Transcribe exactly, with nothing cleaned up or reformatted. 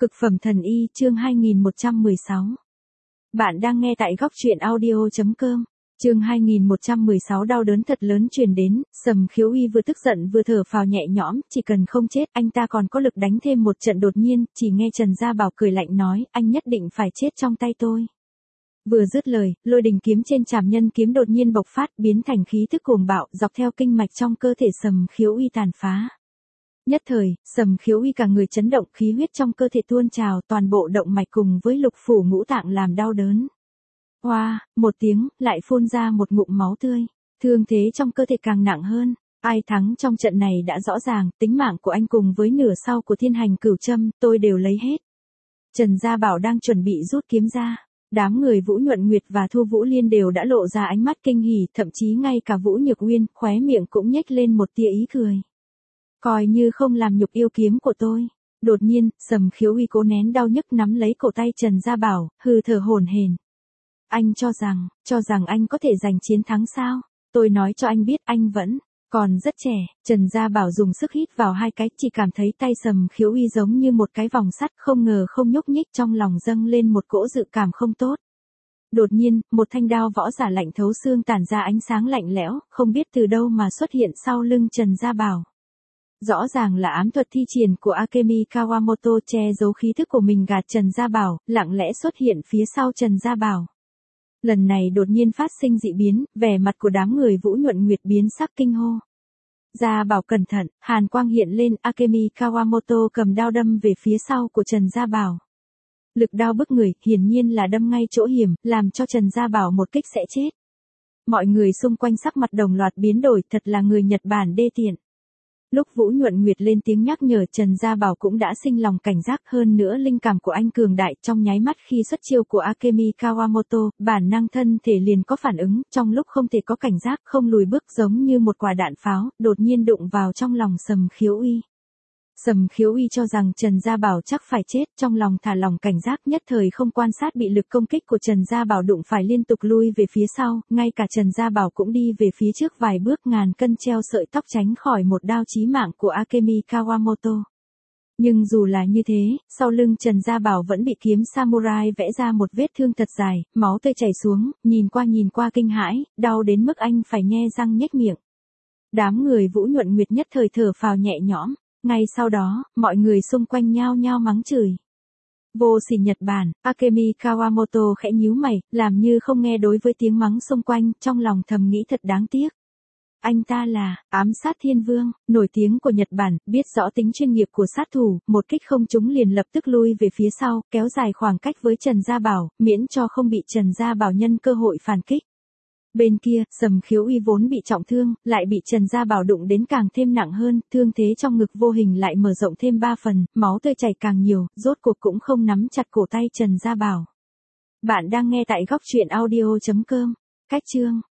Cực phẩm thần y chương hai nghìn một trăm mười sáu. Bạn đang nghe tại góc truyện audio.com. Chương hai nghìn một trăm mười sáu đau đớn thật lớn truyền đến, Sầm Khiếu Uy vừa tức giận vừa thở phào nhẹ nhõm, chỉ cần không chết anh ta còn có lực đánh thêm một trận. Đột nhiên, chỉ nghe Trần Gia Bảo cười lạnh nói, anh nhất định phải chết trong tay tôi. Vừa dứt lời, lôi đình kiếm trên trảm nhân kiếm đột nhiên bộc phát, biến thành khí tức cuồng bạo, dọc theo kinh mạch trong cơ thể Sầm Khiếu Uy tàn phá. Nhất thời, Sầm Khiếu Uy cả người chấn động, khí huyết trong cơ thể tuôn trào, toàn bộ động mạch cùng với lục phủ ngũ tạng làm đau đớn. Oa, một tiếng, lại phun ra một ngụm máu tươi, thương thế trong cơ thể càng nặng hơn. Ai thắng trong trận này đã rõ ràng, tính mạng của anh cùng với nửa sau của thiên hành cửu châm, tôi đều lấy hết. Trần Gia Bảo đang chuẩn bị rút kiếm ra. Đám người Vũ Nhuận Nguyệt và Thu Vũ Liên đều đã lộ ra ánh mắt kinh hỉ, thậm chí ngay cả Vũ Nhược Uyên, khóe miệng cũng nhếch lên một tia ý cười. Coi như không làm nhục yêu kiếm của tôi. Đột nhiên, Sầm Khiếu Uy cố nén đau nhức nắm lấy cổ tay Trần Gia Bảo, hừ thở hổn hển. Anh cho rằng, cho rằng anh có thể giành chiến thắng sao? Tôi nói cho anh biết anh vẫn còn rất trẻ. Trần Gia Bảo dùng sức hít vào hai cái, chỉ cảm thấy tay Sầm Khiếu Uy giống như một cái vòng sắt, không ngờ không nhúc nhích, trong lòng dâng lên một cỗ dự cảm không tốt. Đột nhiên, một thanh đao võ giả lạnh thấu xương tản ra ánh sáng lạnh lẽo, không biết từ đâu mà xuất hiện sau lưng Trần Gia Bảo. Rõ ràng là ám thuật thi triển của Akemi Kawamoto che giấu khí thức của mình gạt Trần Gia Bảo, lặng lẽ xuất hiện phía sau Trần Gia Bảo. Lần này đột nhiên phát sinh dị biến, vẻ mặt của đám người Vũ Nhuận Nguyệt biến sắc kinh hô. Gia Bảo cẩn thận, hàn quang hiện lên, Akemi Kawamoto cầm đao đâm về phía sau của Trần Gia Bảo. Lực đao bức người, hiển nhiên là đâm ngay chỗ hiểm, làm cho Trần Gia Bảo một kích sẽ chết. Mọi người xung quanh sắc mặt đồng loạt biến đổi, thật là người Nhật Bản đê tiện. Lúc Vũ Nhuận Nguyệt lên tiếng nhắc nhở, Trần Gia Bảo cũng đã sinh lòng cảnh giác, hơn nữa linh cảm của anh cường đại, trong nháy mắt khi xuất chiêu của Akemi Kawamoto, bản năng thân thể liền có phản ứng, trong lúc không thể có cảnh giác, không lùi bước giống như một quả đạn pháo, đột nhiên đụng vào trong lòng Sầm Khiếu Uy. Sầm Khiếu Uy cho rằng Trần Gia Bảo chắc phải chết, trong lòng thả lòng cảnh giác, nhất thời không quan sát bị lực công kích của Trần Gia Bảo đụng phải, liên tục lui về phía sau, ngay cả Trần Gia Bảo cũng đi về phía trước vài bước, ngàn cân treo sợi tóc tránh khỏi một đao chí mạng của Akemi Kawamoto. Nhưng dù là như thế, sau lưng Trần Gia Bảo vẫn bị kiếm samurai vẽ ra một vết thương thật dài, máu tươi chảy xuống, nhìn qua nhìn qua kinh hãi, đau đến mức anh phải nhe răng nhếch miệng. Đám người Vũ Nhuận Nguyệt nhất thời thở phào nhẹ nhõm. Ngay sau đó, mọi người xung quanh nhao nhao mắng chửi. Vô sỉ Nhật Bản, Akemi Kawamoto khẽ nhíu mày, làm như không nghe đối với tiếng mắng xung quanh, trong lòng thầm nghĩ thật đáng tiếc. Anh ta là ám sát thiên vương, nổi tiếng của Nhật Bản, biết rõ tính chuyên nghiệp của sát thủ, một kích không trúng liền lập tức lui về phía sau, kéo dài khoảng cách với Trần Gia Bảo, miễn cho không bị Trần Gia Bảo nhân cơ hội phản kích. Bên kia, Sầm Khiếu Uy vốn bị trọng thương, lại bị Trần Gia Bảo đụng đến càng thêm nặng hơn, thương thế trong ngực vô hình lại mở rộng thêm ba phần, máu tươi chảy càng nhiều, rốt cuộc cũng không nắm chặt cổ tay Trần Gia Bảo. Bạn đang nghe tại góc truyện audio.com. Cách chương